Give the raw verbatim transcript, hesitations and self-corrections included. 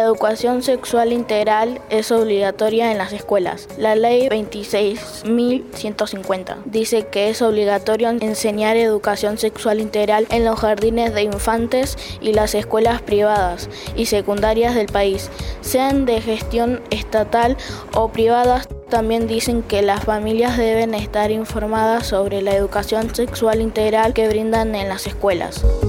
educación sexual integral es obligatoria en las escuelas. La ley veintiséis mil ciento cincuenta dice que es obligatorio enseñar educación sexual integral en los jardines de infantes y las escuelas privadas y secundarias del país, sean de gestión estatal o privadas. También dicen que las familias deben estar informadas sobre la educación sexual integral que brindan en las escuelas.